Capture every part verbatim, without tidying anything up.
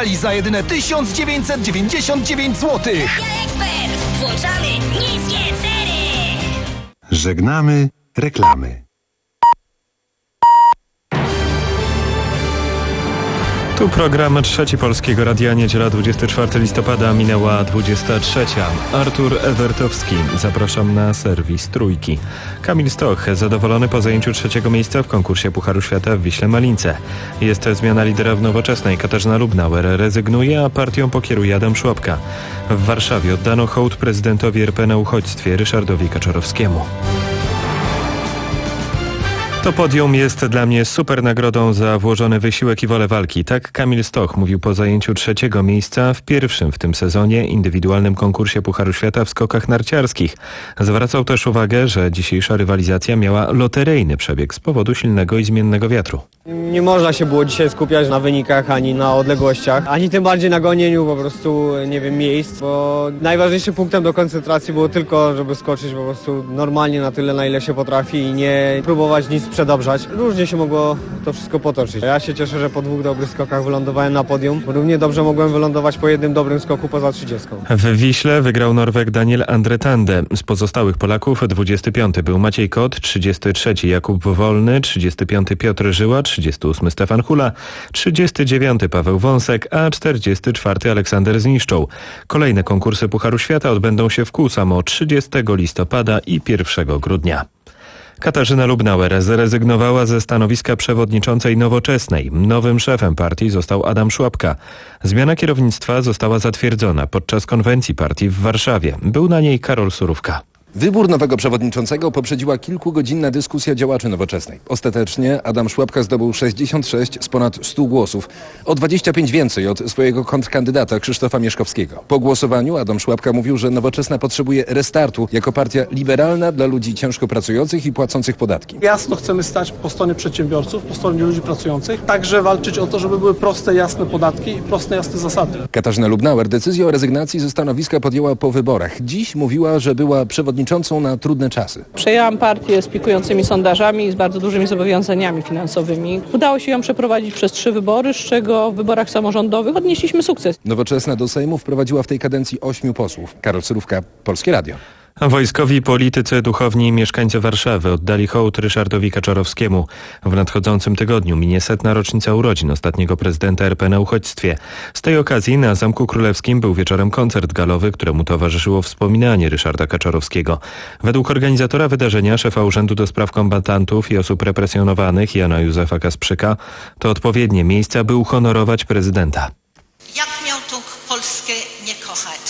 gali za jedyne tysiąc dziewięćset dziewięćdziesiąt dziewięć złotych. Ekspert! Włączamy niskie ceny! Żegnamy reklamy. Tu program Trzeci Polskiego Radia, niedziela dwudziestego czwartego listopada, minęła dwudziesta trzecia. Artur Ewertowski, zapraszam na serwis Trójki. Kamil Stoch, zadowolony po zajęciu trzeciego miejsca w konkursie Pucharu Świata w Wiśle Malince. Jest to zmiana lidera w Nowoczesnej. Katarzyna Lubnauer rezygnuje, a partią pokieruje Adam Szłapka. W Warszawie oddano hołd prezydentowi R P na uchodźstwie Ryszardowi Kaczorowskiemu. To podium jest dla mnie super nagrodą za włożony wysiłek i wolę walki. Tak Kamil Stoch mówił po zajęciu trzeciego miejsca w pierwszym w tym sezonie indywidualnym konkursie Pucharu Świata w skokach narciarskich. Zwracał też uwagę, że dzisiejsza rywalizacja miała loteryjny przebieg z powodu silnego i zmiennego wiatru. Nie można się było dzisiaj skupiać na wynikach, ani na odległościach, ani tym bardziej na gonieniu po prostu, nie wiem, miejsc, bo najważniejszym punktem do koncentracji było tylko, żeby skoczyć po prostu normalnie na tyle, na ile się potrafi i nie próbować nic przedobrzać. Różnie się mogło to wszystko potoczyć. Ja się cieszę, że po dwóch dobrych skokach wylądowałem na podium. Równie dobrze mogłem wylądować po jednym dobrym skoku poza trzydziestką. W Wiśle wygrał Norweg Daniel Andretande. Z pozostałych Polaków dwudziesty piąty był Maciej Kot, trzydziesty trzeci Jakub Wolny, trzydziesty piąty Piotr Żyła, trzydziesty ósmy Stefan Hula, trzydziesty dziewiąty Paweł Wąsek, a czterdziesty czwarty Aleksander Zniszczą. Kolejne konkursy Pucharu Świata odbędą się w Kusamo trzydziestego listopada i pierwszego grudnia. Katarzyna Lubnauer zrezygnowała ze stanowiska przewodniczącej Nowoczesnej. Nowym szefem partii został Adam Szłapka. Zmiana kierownictwa została zatwierdzona podczas konwencji partii w Warszawie. Był na niej Karol Surówka. Wybór nowego przewodniczącego poprzedziła kilkugodzinna dyskusja działaczy Nowoczesnej. Ostatecznie Adam Szłapka zdobył sześćdziesiąt sześć z ponad stu głosów. O dwadzieścia pięć więcej od swojego kontrkandydata Krzysztofa Mieszkowskiego. Po głosowaniu Adam Szłapka mówił, że Nowoczesna potrzebuje restartu jako partia liberalna dla ludzi ciężko pracujących i płacących podatki. Jasno chcemy stać po stronie przedsiębiorców, po stronie ludzi pracujących. Także walczyć o to, żeby były proste, jasne podatki i proste, jasne zasady. Katarzyna Lubnauer decyzję o rezygnacji ze stanowiska podjęła po wyborach. Dziś mówiła, że była przewodniczącą na trudne czasy. Przejęłam partię z pikującymi sondażami i z bardzo dużymi zobowiązaniami finansowymi. Udało się ją przeprowadzić przez trzy wybory, z czego w wyborach samorządowych odnieśliśmy sukces. Nowoczesna do Sejmu wprowadziła w tej kadencji ośmiu posłów. Karol Surówka, Polskie Radio. Wojskowi, politycy, duchowni i mieszkańcy Warszawy oddali hołd Ryszardowi Kaczorowskiemu. W nadchodzącym tygodniu minie setna rocznica urodzin ostatniego prezydenta R P na uchodźstwie. Z tej okazji na Zamku Królewskim był wieczorem koncert galowy, któremu towarzyszyło wspominanie Ryszarda Kaczorowskiego. Według organizatora wydarzenia, szefa Urzędu do Spraw Kombatantów i Osób Represjonowanych Jana Józefa Kasprzyka, to odpowiednie miejsca, by uhonorować prezydenta. Jak miał tą Polskę nie kochać?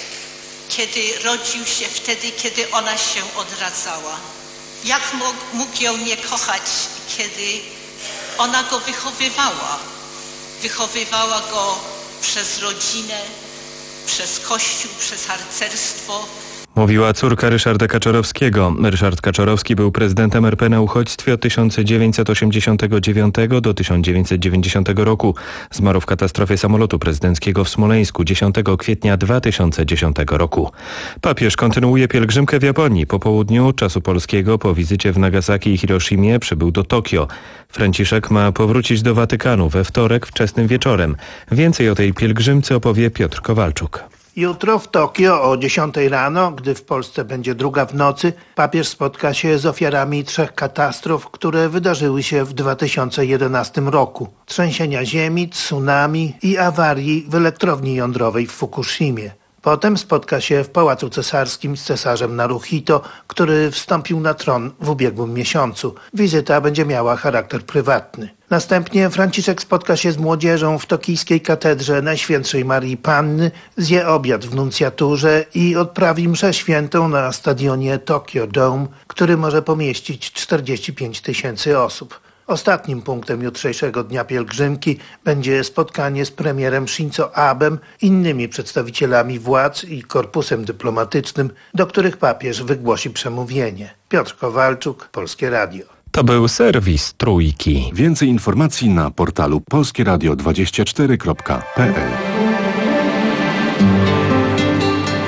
Kiedy rodził się wtedy, kiedy ona się odradzała. Jak mógł ją nie kochać, kiedy ona go wychowywała. Wychowywała go przez rodzinę, przez kościół, przez harcerstwo. Mówiła córka Ryszarda Kaczorowskiego. Ryszard Kaczorowski był prezydentem R P na uchodźstwie od tysiąc dziewięćset osiemdziesiątego dziewiątego do tysiąc dziewięćset dziewięćdziesiątego roku. Zmarł w katastrofie samolotu prezydenckiego w Smoleńsku dziesiątego kwietnia dwa tysiące dziesiątego roku. Papież kontynuuje pielgrzymkę w Japonii. Po południu czasu polskiego po wizycie w Nagasaki i Hiroshimie przybył do Tokio. Franciszek ma powrócić do Watykanu we wtorek wczesnym wieczorem. Więcej o tej pielgrzymce opowie Piotr Kowalczuk. Jutro w Tokio o dziesiątej rano, gdy w Polsce będzie druga w nocy, papież spotka się z ofiarami trzech katastrof, które wydarzyły się w dwa tysiące jedenastym roku. Trzęsienia ziemi, tsunami i awarii w elektrowni jądrowej w Fukushimie. Potem spotka się w Pałacu Cesarskim z cesarzem Naruhito, który wstąpił na tron w ubiegłym miesiącu. Wizyta będzie miała charakter prywatny. Następnie Franciszek spotka się z młodzieżą w tokijskiej katedrze Najświętszej Marii Panny, zje obiad w nuncjaturze i odprawi mszę świętą na stadionie Tokyo Dome, który może pomieścić czterdzieści pięć tysięcy osób. Ostatnim punktem jutrzejszego dnia pielgrzymki będzie spotkanie z premierem Shinzo Abem, innymi przedstawicielami władz i korpusem dyplomatycznym, do których papież wygłosi przemówienie. Piotr Kowalczuk, Polskie Radio. To był serwis Trójki. Więcej informacji na portalu polskie radio dwadzieścia cztery kropka p l.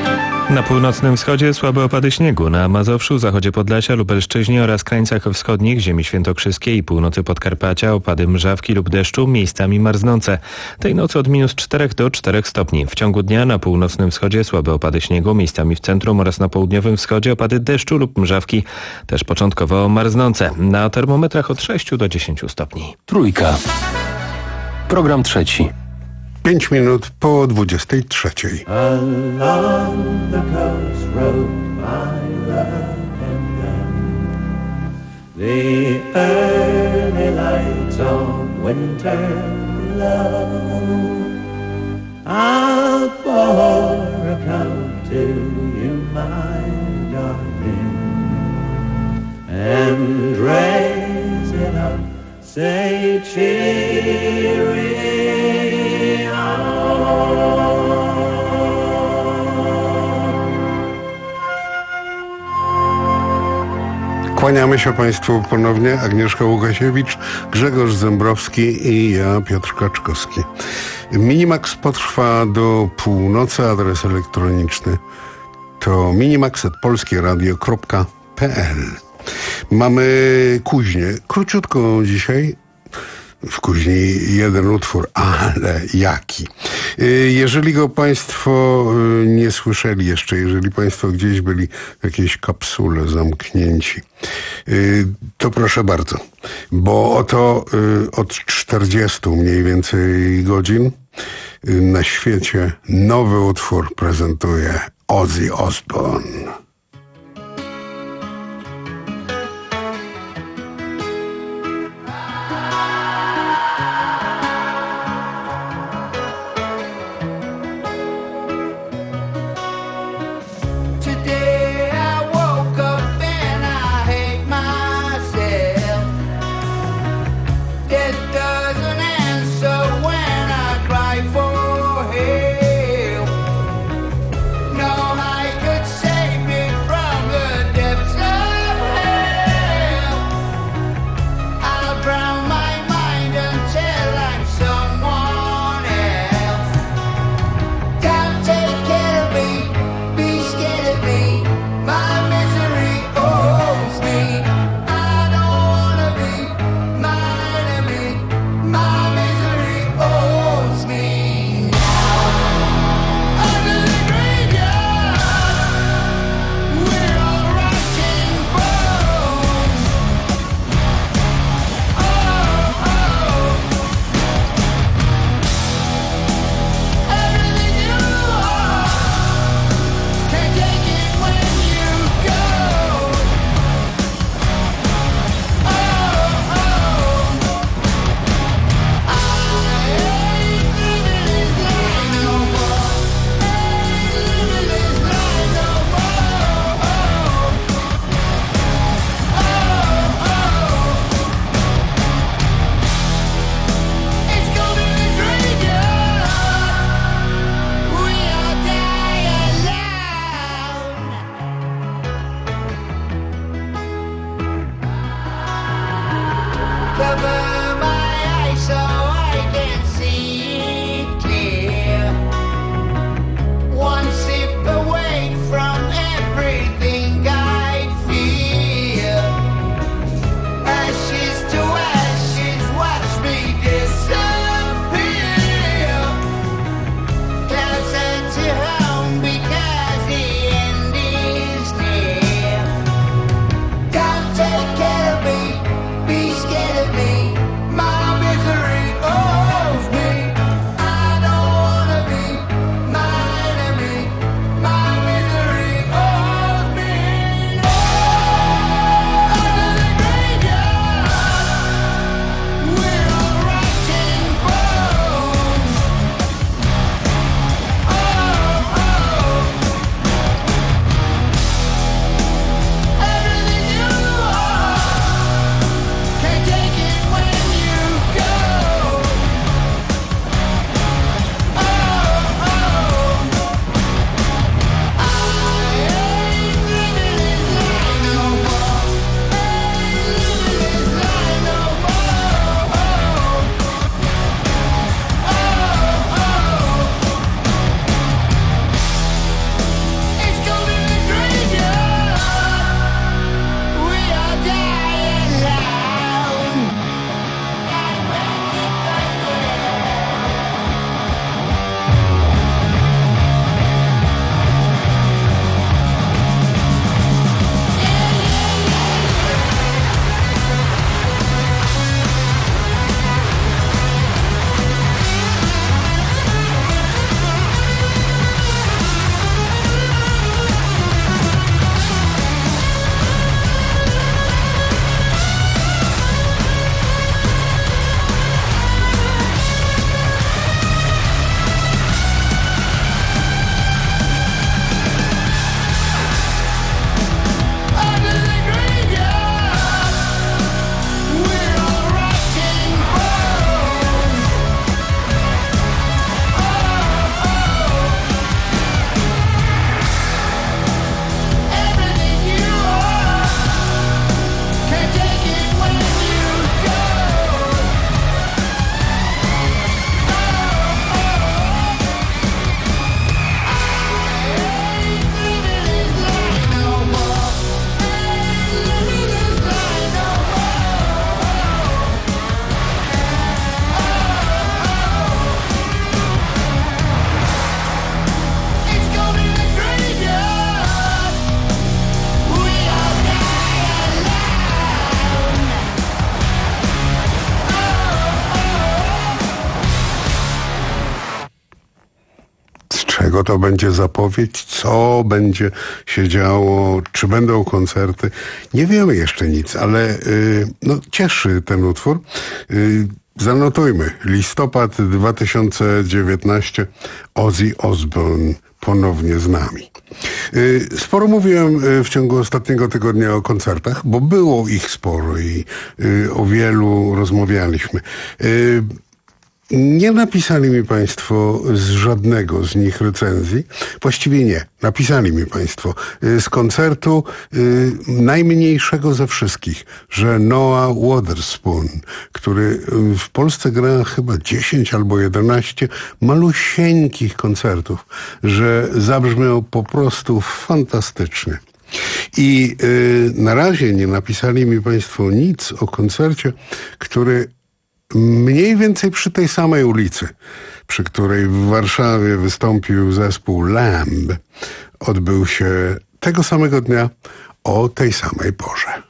Na północnym wschodzie słabe opady śniegu, na Mazowszu, zachodzie Podlasia, Lubelszczyźnie oraz krańcach wschodnich ziemi świętokrzyskiej i północy Podkarpacia opady mrzawki lub deszczu, miejscami marznące. Tej nocy od minus czterech do czterech stopni. W ciągu dnia na północnym wschodzie słabe opady śniegu, miejscami w centrum oraz na południowym wschodzie opady deszczu lub mrzawki, też początkowo marznące. Na termometrach od sześciu do dziesięciu stopni. Trójka. Program trzeci. Pięć minut po dwudziestej trzeciej. Along the coast road my love and then the early lights of winter love. I'll pour a cup to you, my darling, and raise it up, say cheery. Kłaniamy się Państwu ponownie. Agnieszka Łukasiewicz, Grzegorz Zembrowski i ja, Piotr Kaczkowski. Minimax potrwa do północy. Adres elektroniczny to minimax at polskieradio kropka p l. Mamy Kuźnię. Króciutko dzisiaj. W Kuźni jeden utwór, ale jaki. Jeżeli go Państwo nie słyszeli jeszcze, jeżeli Państwo gdzieś byli w jakiejś kapsule zamknięci, to proszę bardzo, bo oto od czterdziestu mniej więcej godzin na świecie nowy utwór prezentuje Ozzy Osbourne. Say czego to będzie zapowiedź, co będzie się działo, czy będą koncerty. Nie wiemy jeszcze nic, ale y, no, cieszy ten utwór. Y, zanotujmy, listopad dwa tysiące dziewiętnasty, Ozzy Osbourne ponownie z nami. Y, sporo mówiłem y, w ciągu ostatniego tygodnia o koncertach, bo było ich sporo i y, o wielu rozmawialiśmy. Y, Nie napisali mi Państwo z żadnego z nich recenzji. Właściwie nie. Napisali mi Państwo z koncertu y, najmniejszego ze wszystkich, że Noah Witherspoon, który w Polsce gra chyba dziesięć albo jedenaście malusieńkich koncertów, że zabrzmiał po prostu fantastycznie. I y, na razie nie napisali mi Państwo nic o koncercie, który mniej więcej przy tej samej ulicy, przy której w Warszawie wystąpił zespół Lamb, odbył się tego samego dnia o tej samej porze.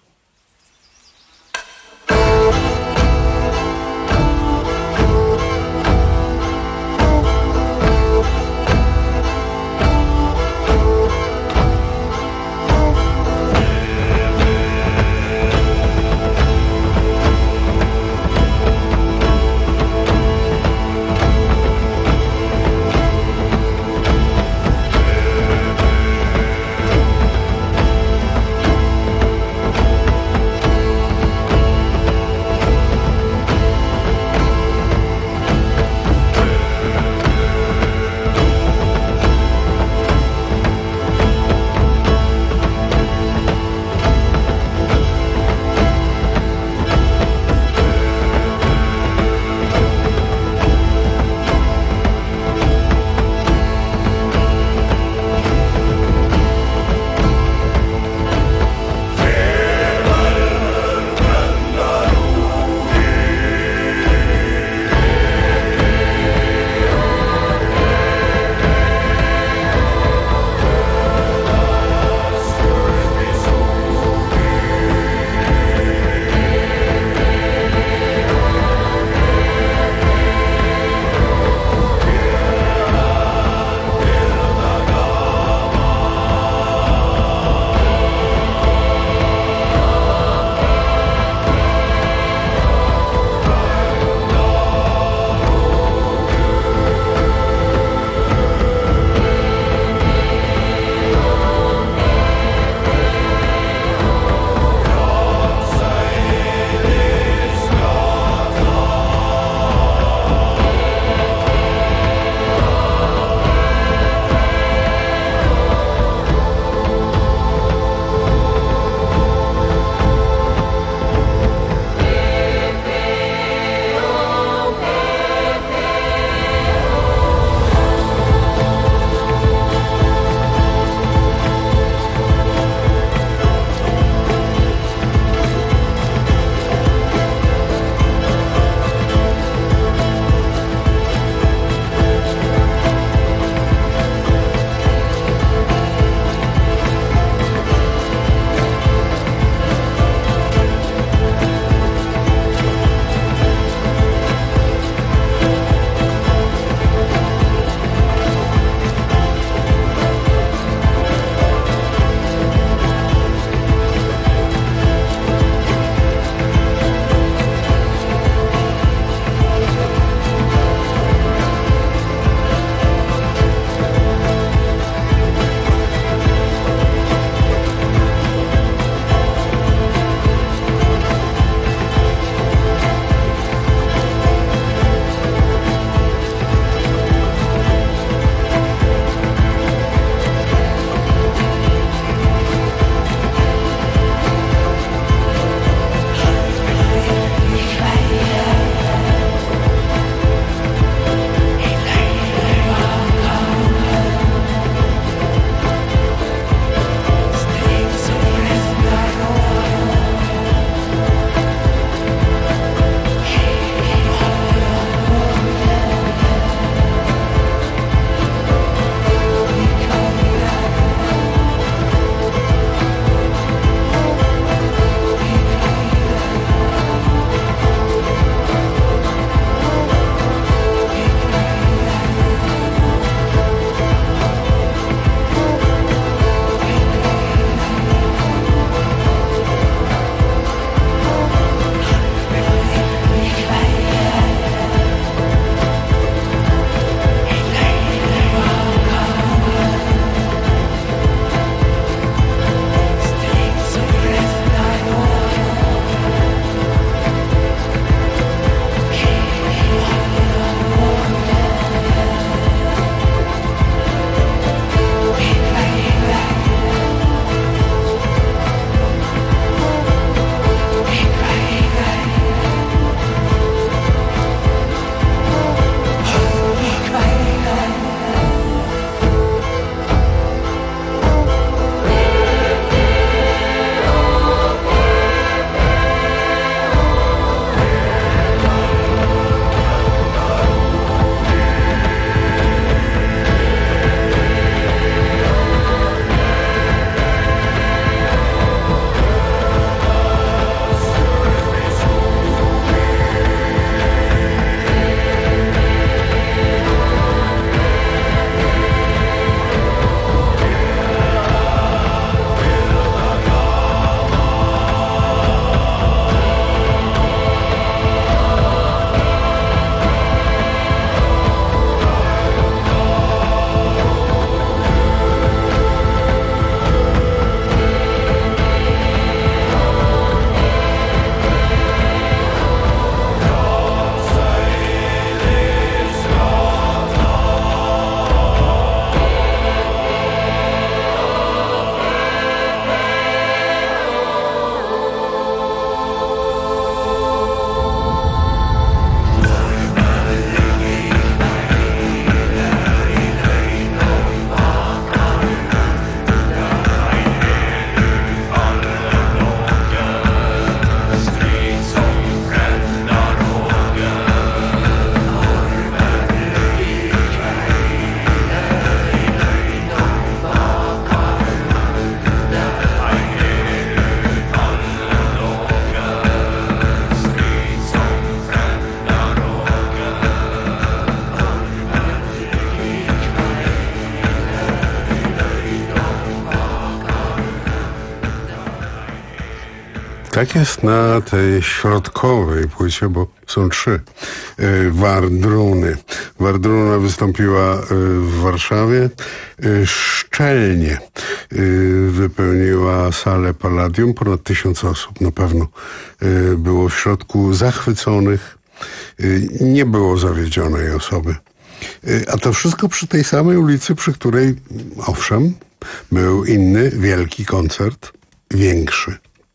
Tak jest na tej środkowej płycie, bo są trzy. Wardruny. Wardruna wystąpiła w Warszawie. Szczelnie wypełniła salę Palladium. Ponad tysiąc osób na pewno było w środku zachwyconych. Nie było zawiedzionej osoby. A to wszystko przy tej samej ulicy, przy której, owszem, był inny, wielki koncert, większy.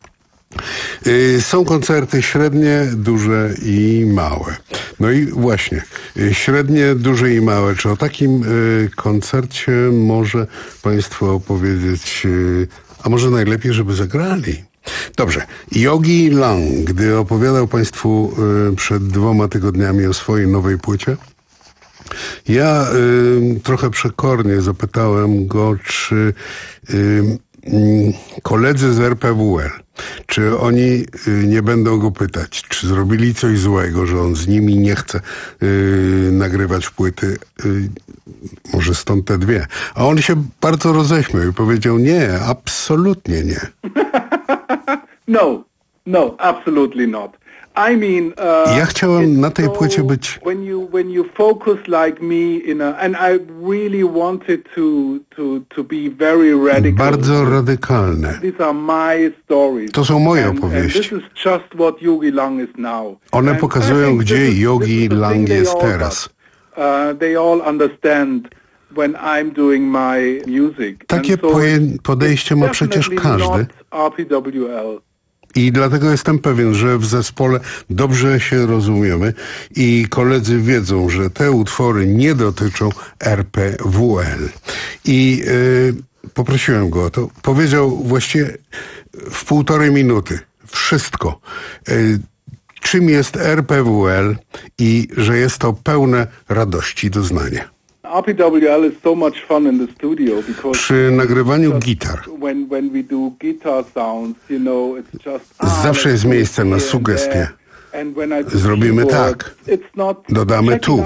Są koncerty średnie, duże i małe. No i właśnie, średnie, duże i małe. Czy o takim koncercie może Państwu opowiedzieć, a może najlepiej, żeby zagrali? Dobrze. Yogi Lang, gdy opowiadał Państwu przed dwoma tygodniami o swojej nowej płycie, ja y, trochę przekornie zapytałem go, czy y, y, koledzy z R P W L, czy oni y, nie będą go pytać, czy zrobili coś złego, że on z nimi nie chce y, nagrywać płyty. Y, może stąd te dwie. A on się bardzo roześmiał i powiedział, nie, absolutnie nie. No, no, absolutely not. I mean, uh, ja chciałem na tej płycie być... When you, when you focus like me in a, and I really wanted to, to, to be very radical. Bardzo radykalne. These are my stories. To są moje and, opowieści. And this is just what Yogi Lang is now. One and pokazują, gdzie is, Yogi Lang jest teraz. Uh, they all understand when I'm doing my music. Takie so podejście ma przecież każdy. R P W L. I dlatego jestem pewien, że w zespole dobrze się rozumiemy i koledzy wiedzą, że te utwory nie dotyczą R P W L. I yy, poprosiłem go o to. Powiedział właściwie w półtorej minuty wszystko. Yy, czym jest R P W L i że jest to pełne radości doznanie. R P W L is so much fun in the studio because przy nagrywaniu gitar when, when we do guitar sounds, you know, it's just, zawsze jest miejsce na sugestie. Zrobimy tak. Dodamy tu.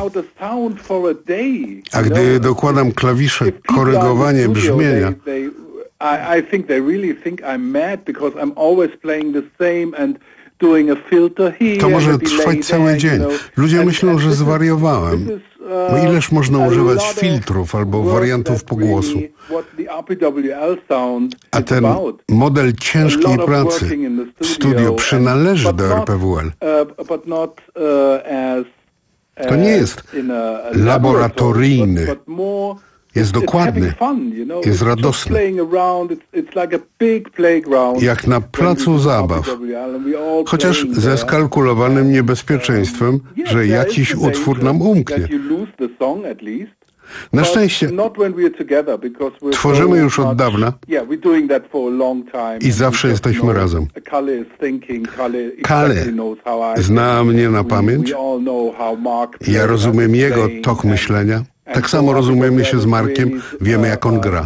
A gdy dokładam klawisze, korygowanie brzmienia, I think they really think I'm mad because I'm always playing the same and doing a filter here. To może trwać cały dzień. Ludzie myślą, że zwariowałem. No ileż można używać filtrów albo wariantów pogłosu. A ten model ciężkiej pracy w studio przynależy do R P W L. To nie jest laboratoryjny. Jest dokładny, jest radosny. Jak na placu zabaw. Chociaż ze skalkulowanym niebezpieczeństwem, że jakiś utwór nam umknie. Na szczęście tworzymy już od dawna i zawsze jesteśmy razem. Kalle zna mnie na pamięć. Ja rozumiem jego tok myślenia. Tak samo rozumiemy się z Markiem, wiemy jak on gra.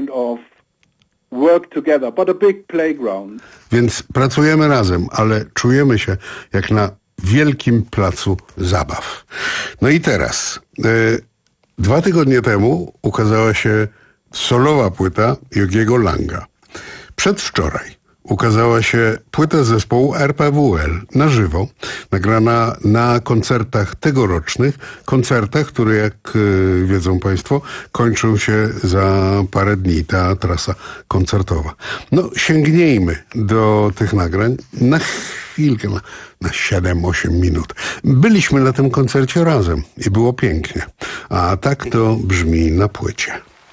Więc pracujemy razem, ale czujemy się jak na wielkim placu zabaw. No i teraz, e, dwa tygodnie temu ukazała się solowa płyta Yogiego Langa. Przedwczoraj ukazała się płyta zespołu R P W L na żywo, nagrana na koncertach tegorocznych, koncertach, które jak y, wiedzą Państwo, kończą się za parę dni, ta trasa koncertowa. No, sięgnijmy do tych nagrań na chwilkę, na, na siedem osiem minut. Byliśmy na tym koncercie razem i było pięknie, a tak to brzmi na płycie.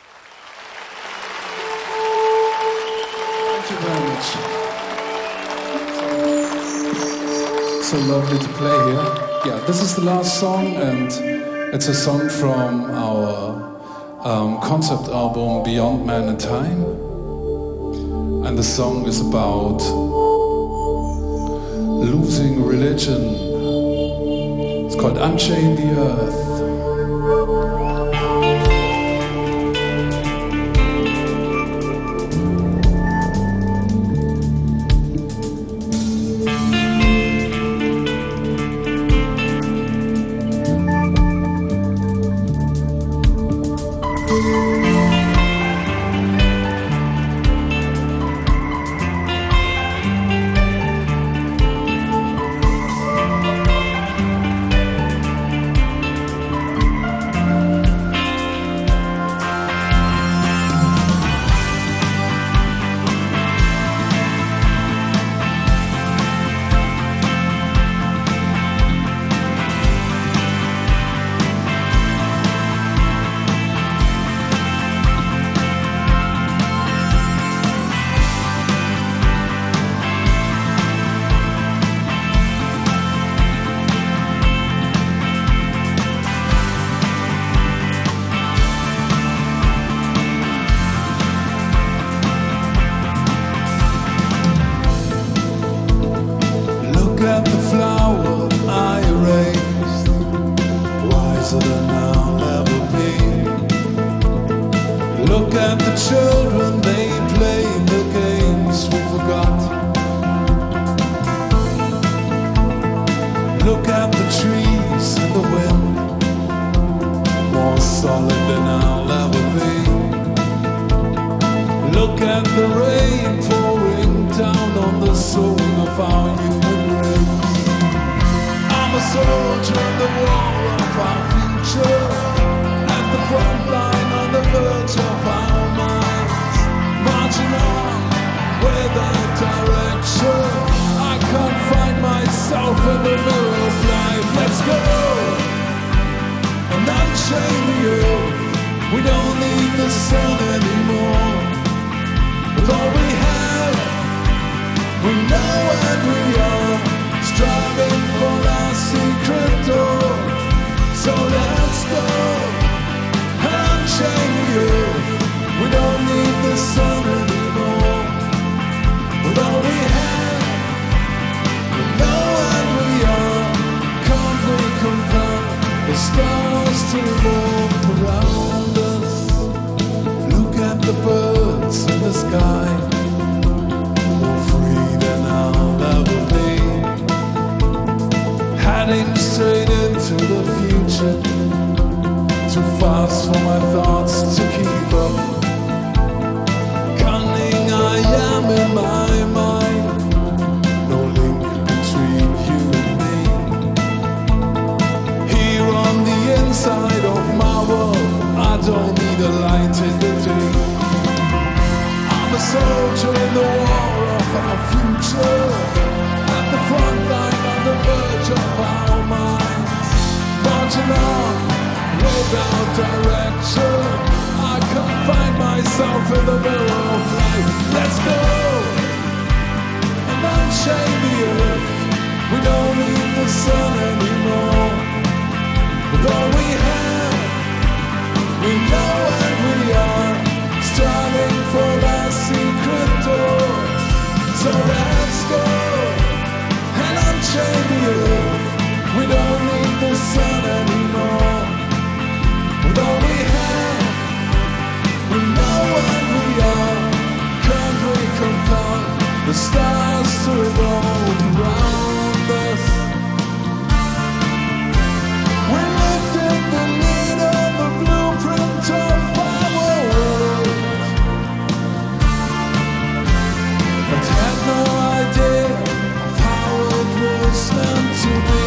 So lovely to play here. Yeah, this is the last song, and it's a song from our um, concept album Beyond Man and Time. And the song is about losing religion. It's called Unchain the Earth. Look at the children, they play the games we forgot. Look at the trees and the wind, more solid than I'll ever be. Look at the rain pouring down on the soul of our human race. I'm a soldier in the war of our future, at the front line on the verge of our minds, marching on without direction. I can't find myself in the mirror of life. Let's go and unchain the earth. We don't need the sun anymore. With all we have, we know and we are striving for our secret door. So let's go and unchain the earth. We don't need the sun anymore. With all we have, we know and we are. Can't we compel the stars to revolve around us? Look at the birds in the sky, more free than I'll ever be, heading straight into the future, too fast for my thoughts to keep up. Cunning I am in my mind, no link between you and me. Here on the inside of my world, I don't need a light in the day. I'm a soldier in the war of our future, at the front line on the verge of our minds, marching on without direction. I can't find myself in the mirror of life. Let's go and unchain the earth. We don't need the sun anymore. With all we have, we know and we are striving for our secret door. So let's go and unchain the earth. We don't need the sun anymore. With all we have, we know and we are. Can't we compel the stars to revolve around us? We lifted the needle, the blueprint of our world, but had no idea of how it was meant to be.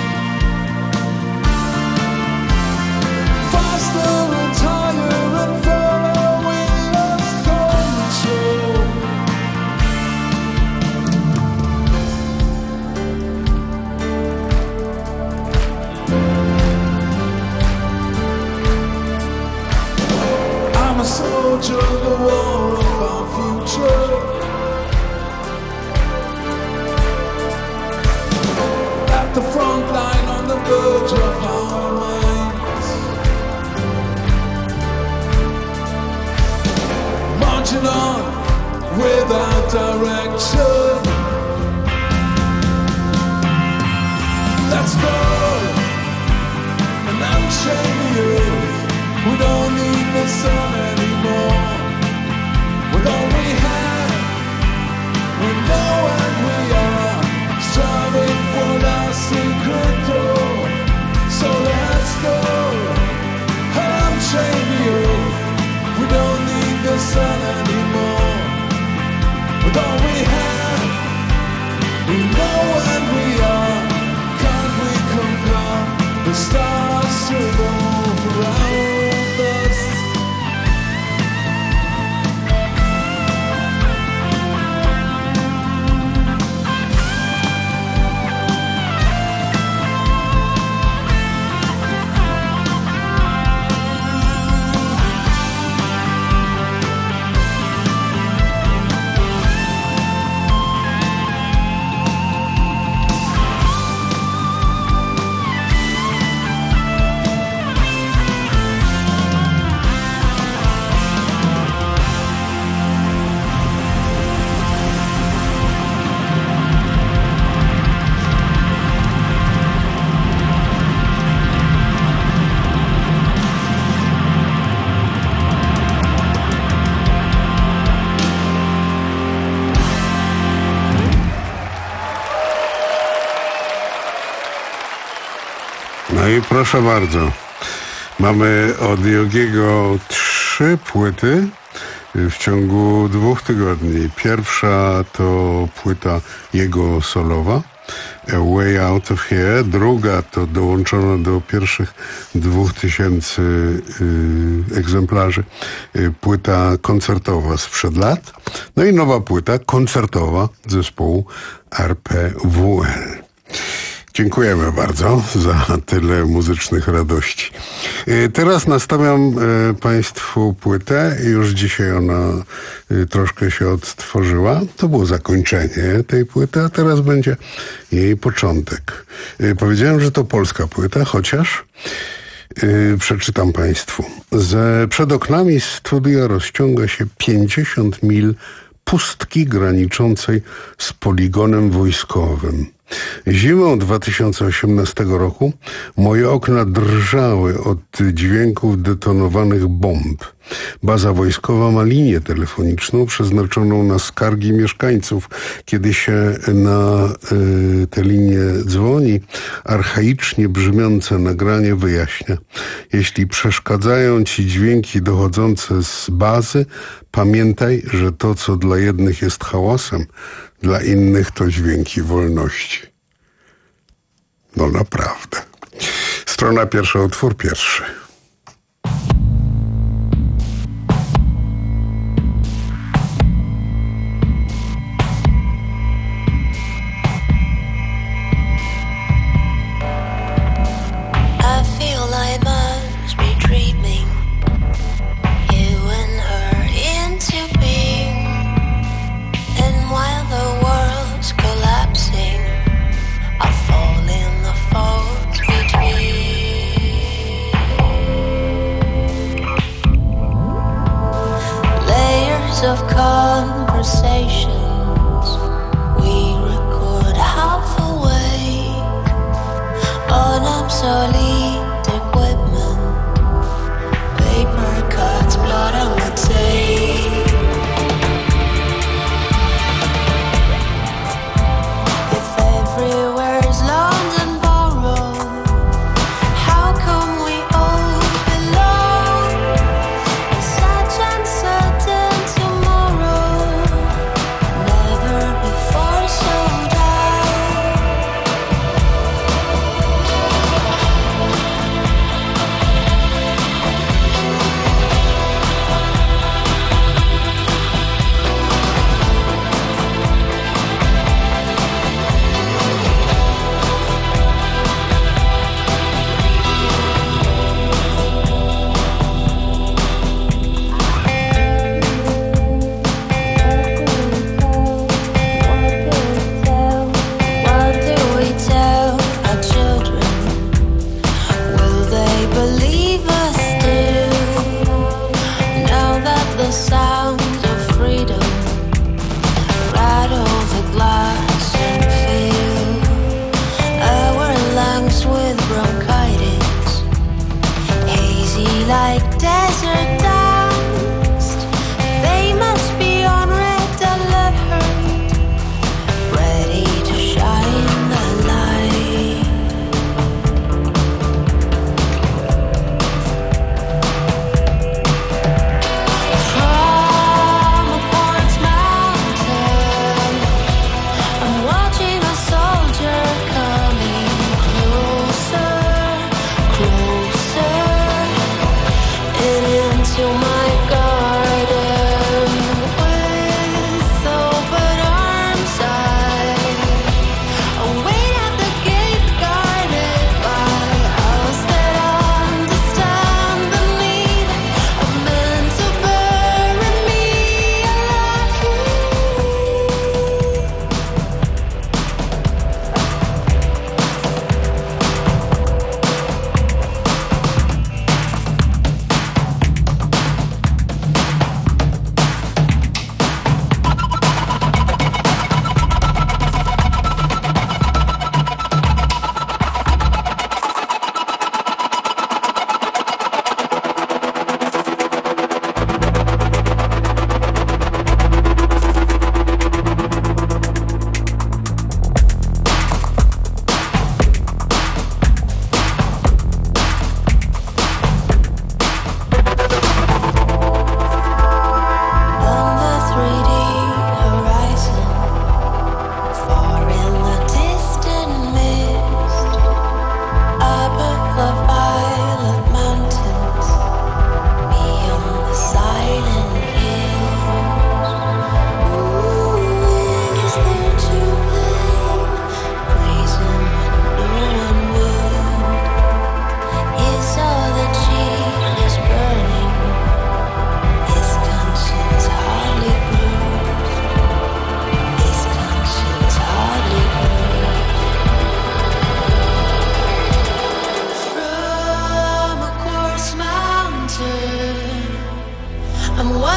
Faster and higher and further, we lost control. I'm a soldier in the war of our future, at the front line on the verge of our minds, marching on without direction. Let's go and unchain the earth. We don't need the sun anymore. With all we have, we know and we are striving for our secret door. So let's go and unchain the earth. We don't need the sun anymore. With all we have, we know and we are. Can't we compel the stars to revolve around us? i proszę bardzo. Mamy od Jogiego trzy płyty w ciągu dwóch tygodni. Pierwsza to płyta jego solowa, A Way Out of Here. Druga to dołączona do pierwszych dwóch tysięcy y, egzemplarzy y, płyta koncertowa sprzed lat. No i nowa płyta koncertowa zespołu R P W L. Dziękujemy bardzo za tyle muzycznych radości. Teraz nastawiam Państwu płytę. Już dzisiaj ona troszkę się odtworzyła. To było zakończenie tej płyty, a teraz będzie jej początek. Powiedziałem, że to polska płyta, chociaż przeczytam Państwu. Ze przed oknami studia rozciąga się pięćdziesiąt mil pustki graniczącej z poligonem wojskowym. Zimą dwa tysiące osiemnastego roku moje okna drżały od dźwięków detonowanych bomb. Baza wojskowa ma linię telefoniczną przeznaczoną na skargi mieszkańców. Kiedy się na y, tę linię dzwoni, archaicznie brzmiące nagranie wyjaśnia: jeśli przeszkadzają ci dźwięki dochodzące z bazy, pamiętaj, że to, co dla jednych jest hałasem, dla innych to dźwięki wolności. No naprawdę. Strona pierwsza, utwór pierwszy. Of conversations we record half awake on obsolete equipment, paper cuts, blood on the tape. If everywhere's loaned and borrowed, how come we all belong in such uncertain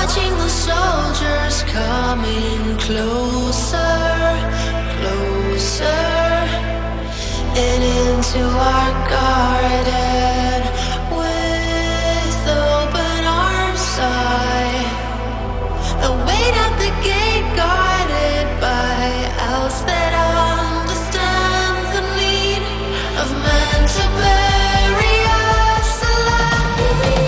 watching the soldiers coming closer, closer, and into our garden with open arms I await at the gate, guarded by else that understands the need of man to bury us alive.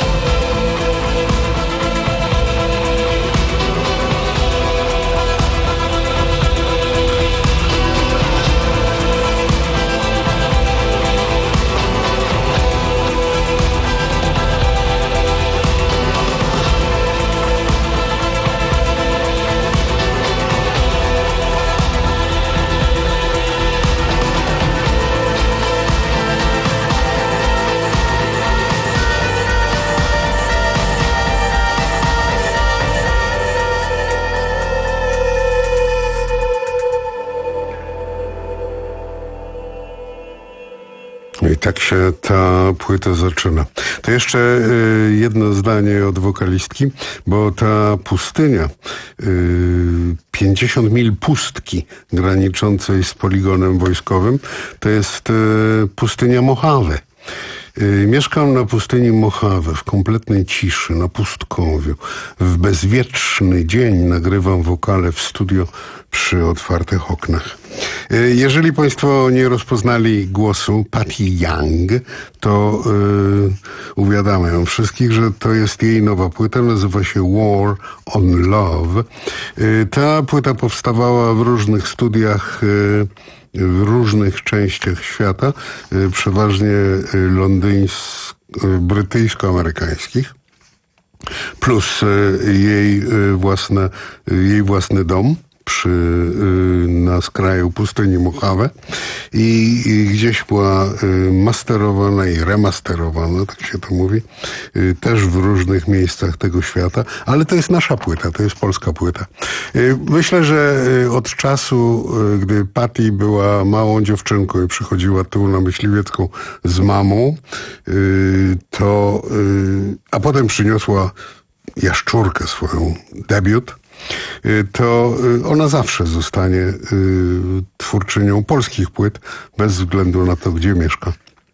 I tak się ta płyta zaczyna. To jeszcze y, jedno zdanie od wokalistki, bo ta pustynia, y, pięćdziesiąt mil pustki graniczącej z poligonem wojskowym, to jest y, pustynia Mojave. Y, mieszkam na pustyni Mojave, w kompletnej ciszy, na pustkowiu. W bezwietrzny dzień nagrywam wokale w studio przy otwartych oknach. Y, jeżeli Państwo nie rozpoznali głosu Patty Young, to y, uwiadamiam wszystkich, że to jest jej nowa płyta, nazywa się War on Love. Y, ta płyta powstawała w różnych studiach y, w różnych częściach świata, y, przeważnie londyńsk, y, brytyjsko-amerykańskich, plus y, jej, y, własne, y, jej własny dom przy, y, na skraju pustyni Mojave i, i gdzieś była y, masterowana i remasterowana, tak się to mówi, y, też w różnych miejscach tego świata, ale to jest nasza płyta, to jest polska płyta. Y, myślę, że y, od czasu, y, gdy Patty była małą dziewczynką i przychodziła tu na Myśliwiecką z mamą, y, to, y, a potem przyniosła Jaszczurkę, swoją debiut, to ona zawsze zostanie y, twórczynią polskich płyt, bez względu na to, gdzie mieszka.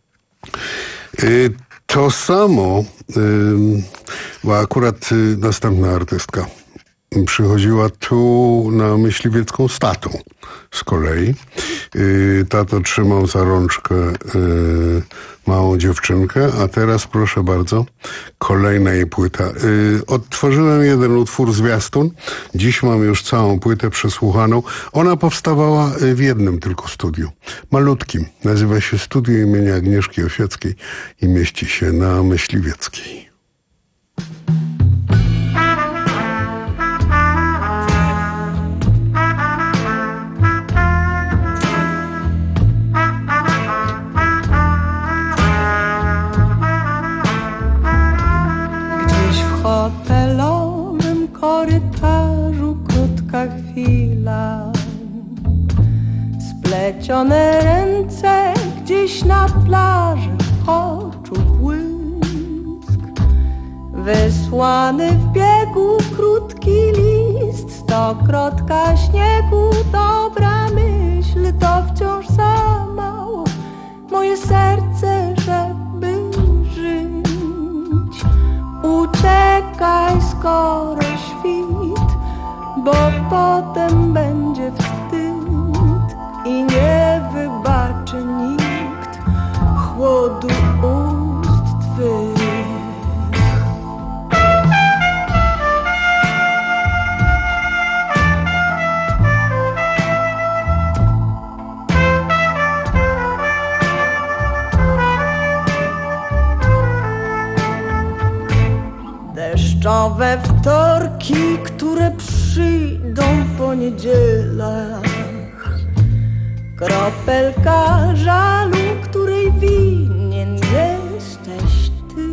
Y, to samo, y, bo akurat y, następna artystka przychodziła tu na Myśliwiecką z tatą z kolei. Yy, tato trzymał za rączkę yy, małą dziewczynkę, a teraz proszę bardzo, kolejna jej płyta. Yy, odtworzyłem jeden utwór, zwiastun. Dziś mam już całą płytę przesłuchaną. Ona powstawała w jednym tylko studiu. Malutkim. Nazywa się Studio imienia Agnieszki Osieckiej i mieści się na Myśliwieckiej. Hotelowym korytarzu krótka chwila, splecione ręce gdzieś na plaży, oczu błysk, wysłany w biegu krótki list, stokrotka śniegu, dobra myśl, to wciąż za mało, moje serce, żeby żyć. Uciekaj, skoro świt, bo potem będzie wstyd i nie wybaczy nikt chłodu ust twych. Deszczowe wtorki, które przyjdą po niedzielach, kropelka żalu, której winien jesteś ty.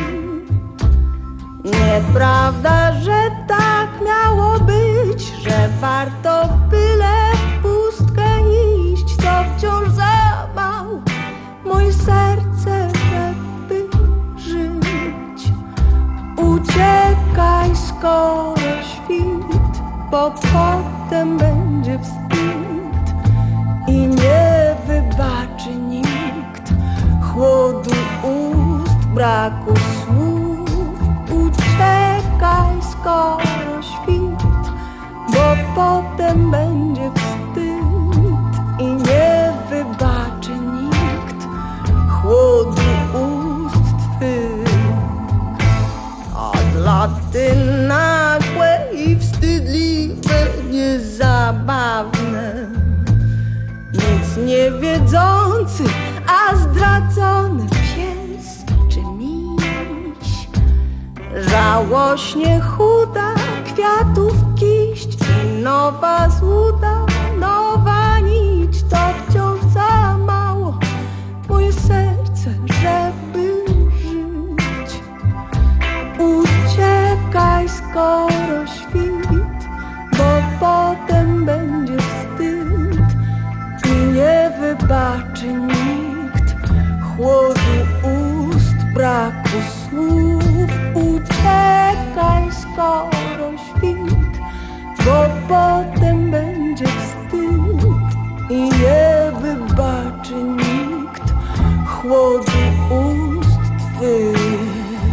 Nieprawda, że tak miało być, że warto w byle pustkę iść, co wciąż za mało, moje serce, żeby żyć. Uciekaj, skoro skoro świt, bo potem będzie wstyd i nie wybaczy nikt chłodu ust, braku słów. Uciekaj skoro świt, bo potem będzie wstyd i nie wybaczy nikt chłodu ust twych. Od loty nagłe i wstydliwe, niezabawne, nic nie wiedzący, a zdradzony pies czy miś. Żałośnie chuda kwiatów kiść i nowa złuda, nowa nić, to wciąż za mało moje serce, żeby żyć. Uciekaj skoro świt, bo potem będzie wstyd i nie wybaczy nikt chłodu ust, braku słów. Uciekaj skoro świt, bo potem będzie wstyd i nie wybaczy nikt chłodu ust twych.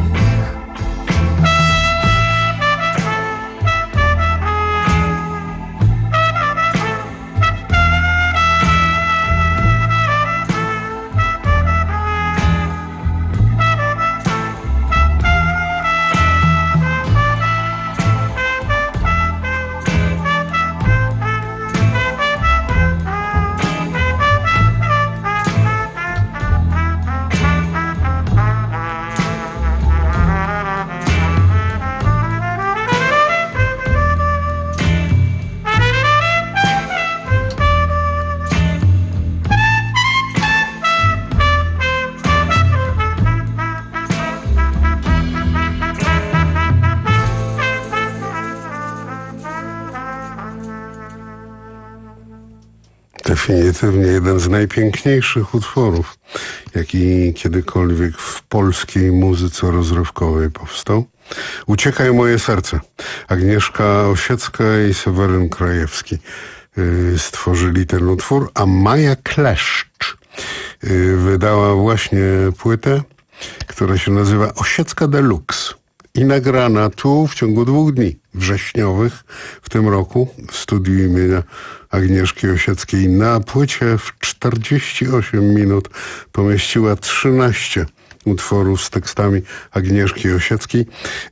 Definitywnie jeden z najpiękniejszych utworów, jaki kiedykolwiek w polskiej muzyce rozrywkowej powstał. Uciekaj moje serce. Agnieszka Osiecka i Seweryn Krajewski yy, stworzyli ten utwór, a Maja Kleszcz yy, wydała właśnie płytę, która się nazywa Osiecka Deluxe i nagrana tu w ciągu dwóch dni wrześniowych w tym roku w studiu imienia Agnieszki Osieckiej. Na płycie w czterdzieści osiem minut pomieściła trzynaście utworów z tekstami Agnieszki Osieckiej.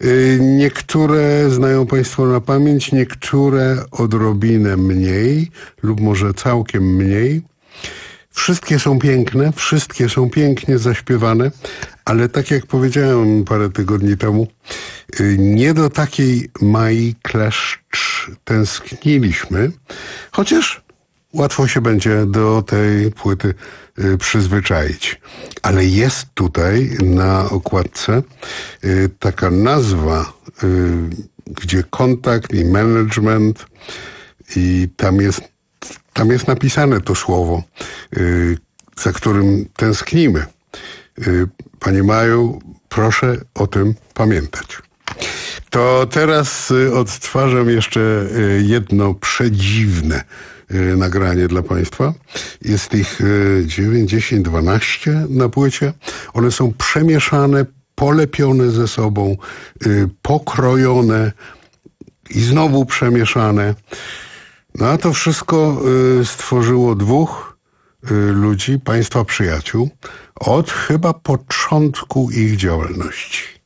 Niektóre znają Państwo na pamięć, niektóre odrobinę mniej lub może całkiem mniej. Wszystkie są piękne, wszystkie są pięknie zaśpiewane, ale tak jak powiedziałem parę tygodni temu, nie do takiej Mai Kleszcz tęskniliśmy, chociaż łatwo się będzie do tej płyty przyzwyczaić. Ale jest tutaj na okładce taka nazwa, gdzie kontakt i management i tam jest, tam jest napisane to słowo, za którym tęsknimy. Panie Maju, proszę o tym pamiętać. To teraz odtwarzam jeszcze jedno przedziwne nagranie dla Państwa. Jest ich dziewięć, dziesięć, dwanaście na płycie. One są przemieszane, polepione ze sobą, pokrojone i znowu przemieszane. No a to wszystko stworzyło dwóch ludzi, Państwa przyjaciół, od chyba początku ich działalności.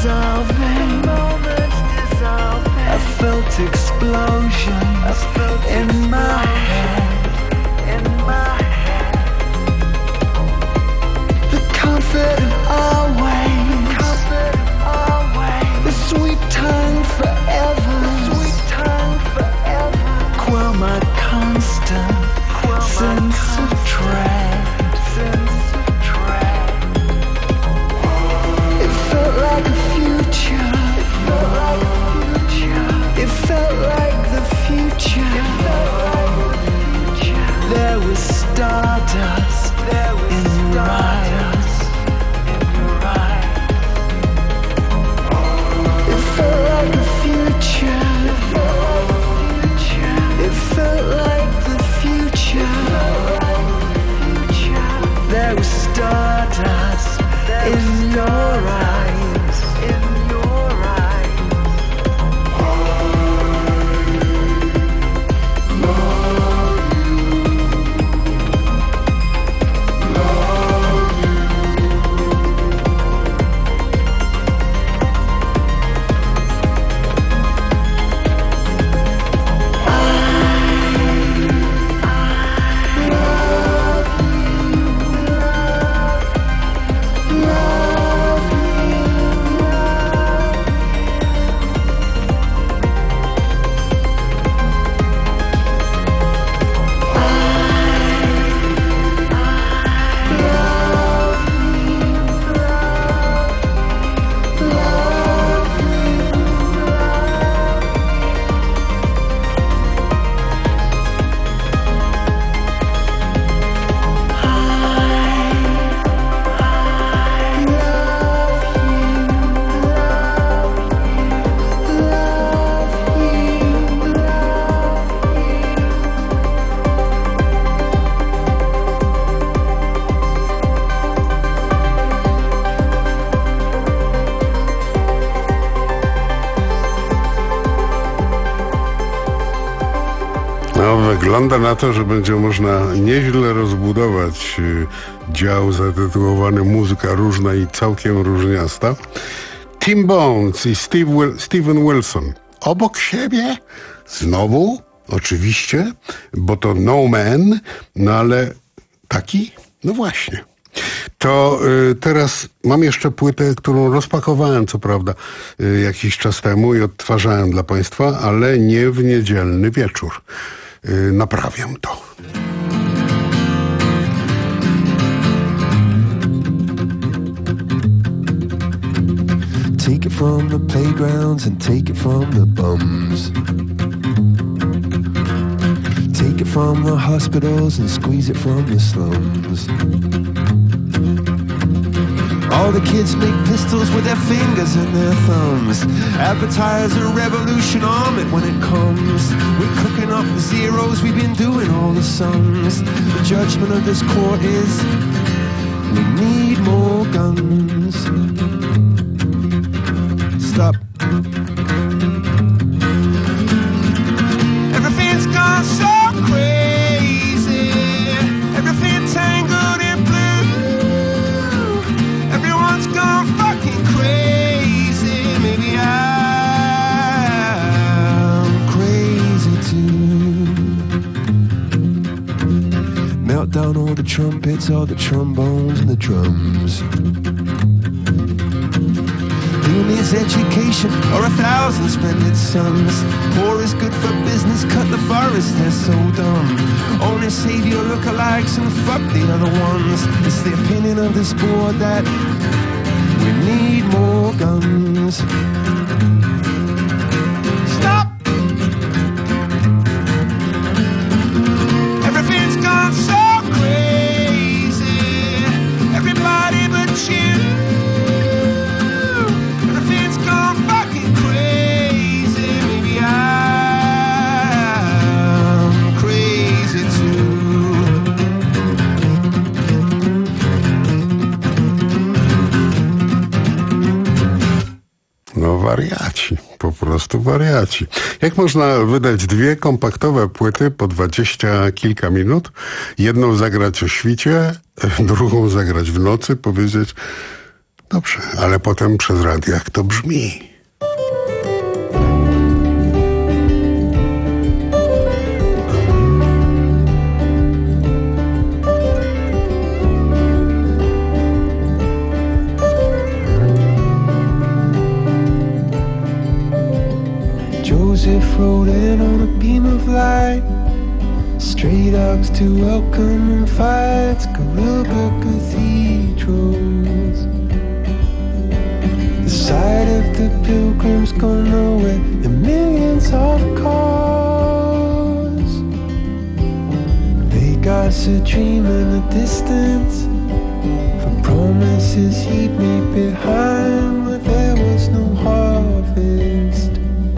Explosions Wygląda na to, że będzie można nieźle rozbudować dział zatytułowany Muzyka różna i całkiem różniasta. Tim Bones i Steve Wil- Steven Wilson obok siebie znowu, oczywiście, bo to No Man, no ale taki? No właśnie. To y, teraz mam jeszcze płytę, którą rozpakowałem, co prawda, y, jakiś czas temu i odtwarzałem dla Państwa, ale nie w niedzielny wieczór. Y, naprawiam to. Take it from the playgrounds and take it from the bums. Take it from the hospitals and squeeze it from the slums. All the kids make pistols with their fingers and their thumbs. Advertise a revolution arm it when it comes. We're cooking up the zeros, we've been doing all the sums. The judgment of this court is we need more guns. Stop. Everything's gone so crazy. Everything tangled in blue. Everyone's gone fucking crazy. Maybe I'm crazy too. Melt down all the trumpets, all the trombones and the drums. Who needs education or a thousand splendid sons? Poor is good for business, cut the forest, they're so dumb. Only save your lookalikes and fuck the other ones. It's the opinion of this board that we need more guns. Stop! Everything's gone so crazy. Everybody but you. Wariaci, po prostu wariaci. Jak można wydać dwie kompaktowe płyty po dwadzieścia kilka minut, jedną zagrać o świcie, drugą zagrać w nocy, powiedzieć dobrze, ale potem przez radio jak to brzmi. Joseph rode in on a beam of light. Stray dogs to welcome and fights. Guerrilla cathedrals. The sight of the pilgrims go nowhere. And millions of cars. Vegas a dream in the distance. For promises he'd made behind where there was no harvest.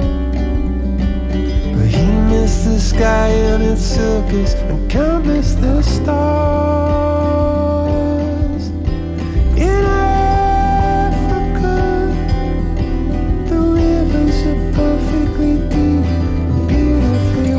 The sky and its circles and countless the stars. In Africa, the rivers are perfectly deep and beautifully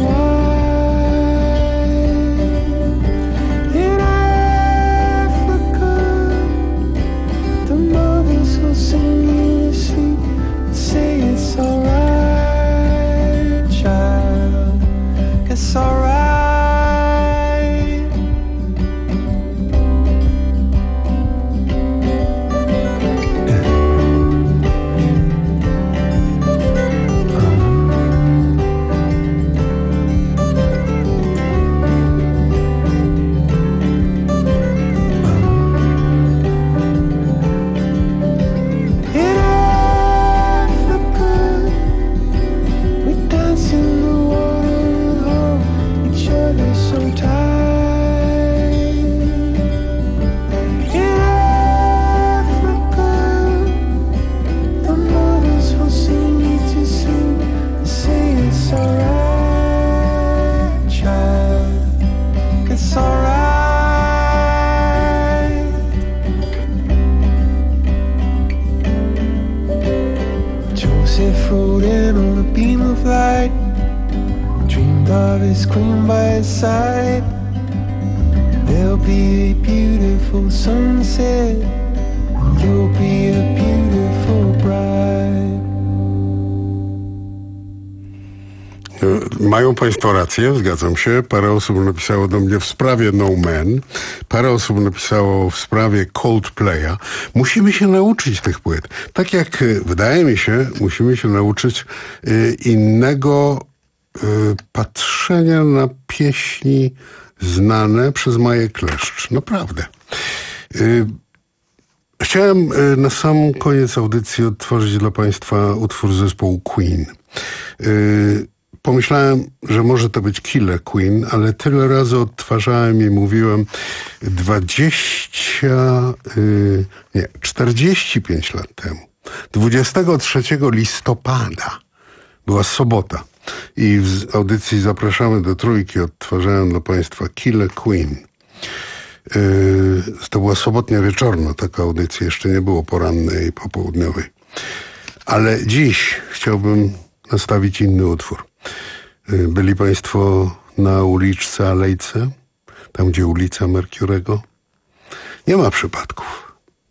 wide. In Africa, the mothers will sing you to sleep and say it's alright, child. It's alright. In Africa, we dance in the water. Each other so tight. In Africa, the mothers will sing you to sleep and say it's alright, child. It's alright. Joseph rode in on a beam of light. Dreamed of his queen by his side. There'll be a beautiful sunset, and you'll be a beautiful bride. Mają Państwo rację, zgadzam się. Parę osób napisało do mnie w sprawie No Man. Parę osób napisało w sprawie Coldplaya. Musimy się nauczyć tych płyt. Tak jak, wydaje mi się, musimy się nauczyć y, innego y, patrzenia na pieśni znane przez Maję Kleszcz. Naprawdę. Y, chciałem y, na sam koniec audycji odtworzyć dla Państwa utwór zespołu Queen. Y, Pomyślałem, że może to być Killer Queen, ale tyle razy odtwarzałem i mówiłem dwadzieścia, yy, nie, czterdzieści pięć lat temu. dwudziestego trzeciego listopada była sobota i w audycji Zapraszamy do Trójki odtwarzałem dla Państwa Killer Queen. Yy, to była sobotnia wieczorna taka audycja, jeszcze nie było porannej i popołudniowej. Ale dziś chciałbym nastawić inny utwór. Byli Państwo na uliczce Alejce, tam gdzie ulica Merkurego? Nie ma przypadków.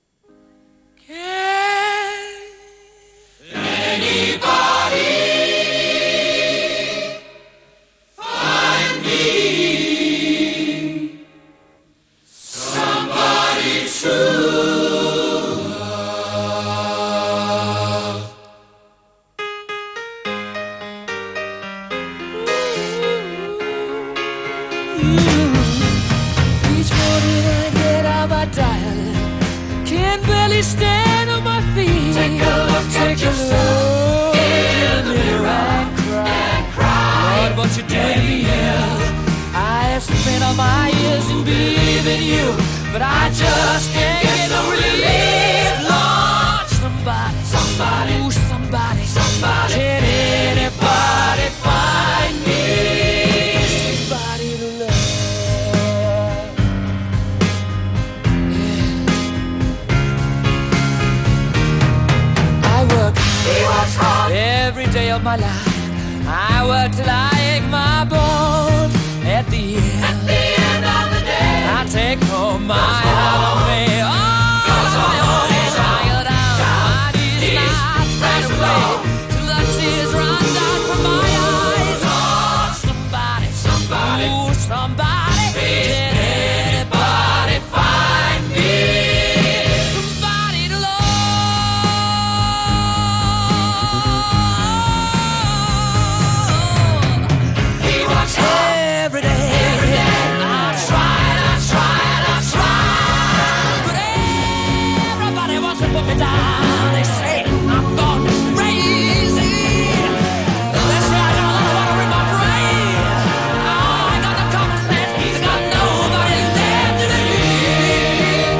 Stand on my feet. Take a look Take at yourself in the mirror and cry. and cry. Lord, what you did to me is I have spent all my years in believing you, but I just can't get no relief. Lord, somebody, somebody, ooh, somebody, somebody, can anybody find me somebody to love? He works hard every day of my life. I work till I ache my bones. At the end, At the end of the day, I take home my heart on me. Oh, goes on, he's tired out. My knees and I spread away till the tears run down from my eyes. Oh, somebody, somebody, ooh, somebody, can anybody find me? Every day, every day, I try, I try, I try, but everybody wants to put me down. They say I'm gone crazy. They say I got a lot of water in my brain. Oh, I got no common sense. I got nobody left to believe.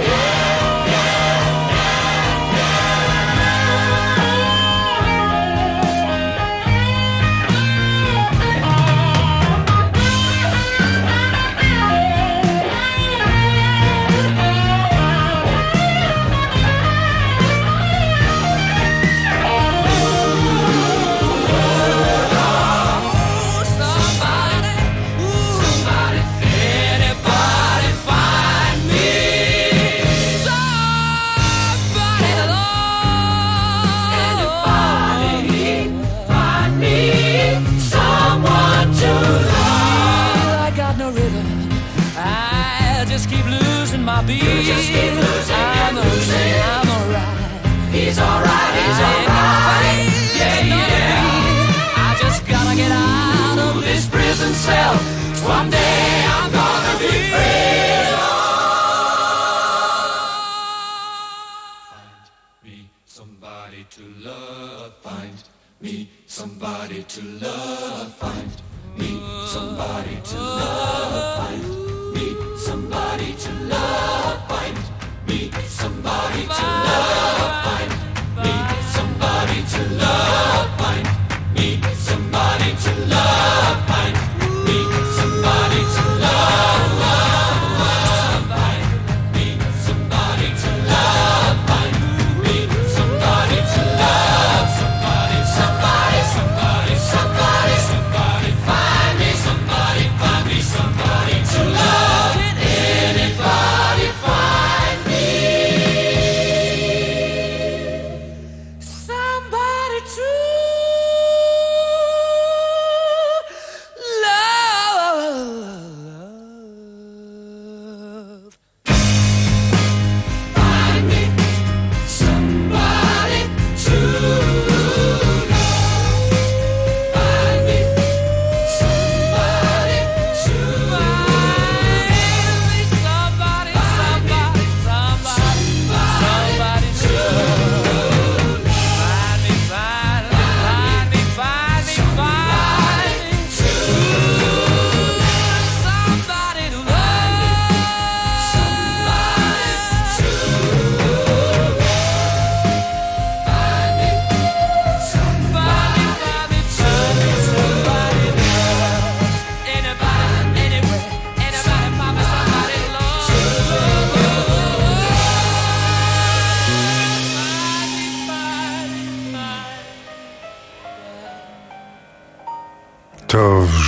My beat. Just keep losing I'm and losing. I'm alright. He's alright. He's alright. Yeah, yeah. I just gotta get out of this prison cell. Someday I'm gonna be free. Find me somebody to love. Find me somebody to love. Find me somebody to love. Find me somebody to love. Find me somebody to love. Find me somebody to love. Find me somebody to love. Find me somebody to love. Find me somebody to love. Find me somebody to love. Somebody, somebody, somebody, somebody, somebody, find me.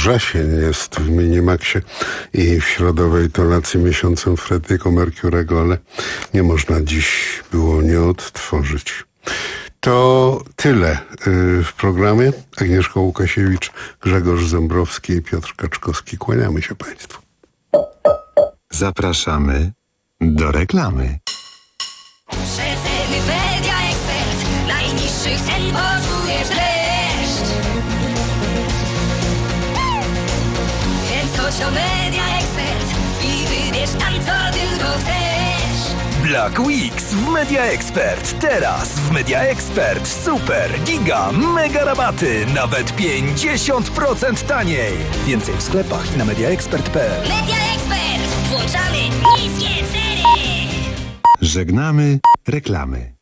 wrzesień jest w Minimaxie i w środowej tonacji miesiącem Freddie'ego Mercurego, ale nie można dziś było nie odtworzyć. To tyle w programie. Agnieszka Łukasiewicz, Grzegorz Zembrowski i Piotr Kaczkowski. Kłaniamy się Państwu. Zapraszamy do reklamy. Przeceny Media Expert. Najniższych cen poczujesz deszcz. Więc chodź o Media Expert i wybierz tam, co tylko chcesz. Black Weeks w Media Expert. Teraz w Media Expert super, giga, mega rabaty. Nawet pięćdziesiąt procent taniej. Więcej w sklepach i na mediaexpert kropka p l. Media Expert. Włączamy niskie ceny. Żegnamy reklamy.